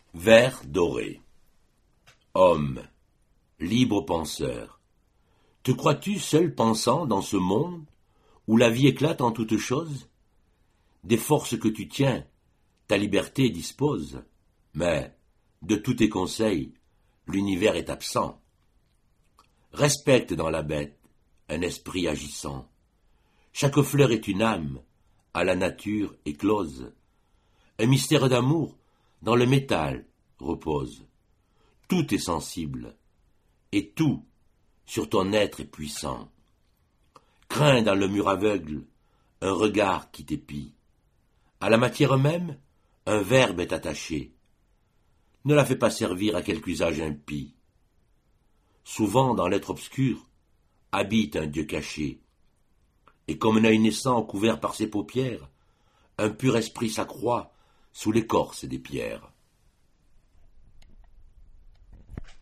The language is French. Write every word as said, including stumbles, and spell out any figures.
Vers doré. Homme, libre penseur, te crois-tu seul pensant dans ce monde où la vie éclate en toutes choses? Des forces que tu tiens, ta liberté dispose, mais de tous tes conseils, l'univers est absent. Respecte dans la bête un esprit agissant. Chaque fleur est une âme, à la nature éclose. Un mystère d'amour dans le métal repose. Tout est sensible, et tout sur ton être est puissant. Crains dans le mur aveugle un regard qui t'épie. À la matière même, un verbe est attaché. Ne la fais pas servir à quelque usage impie. Souvent dans l'être obscur habite un Dieu caché, et comme un œil naissant couvert par ses paupières, un pur esprit s'accroît sous l'écorce des pierres.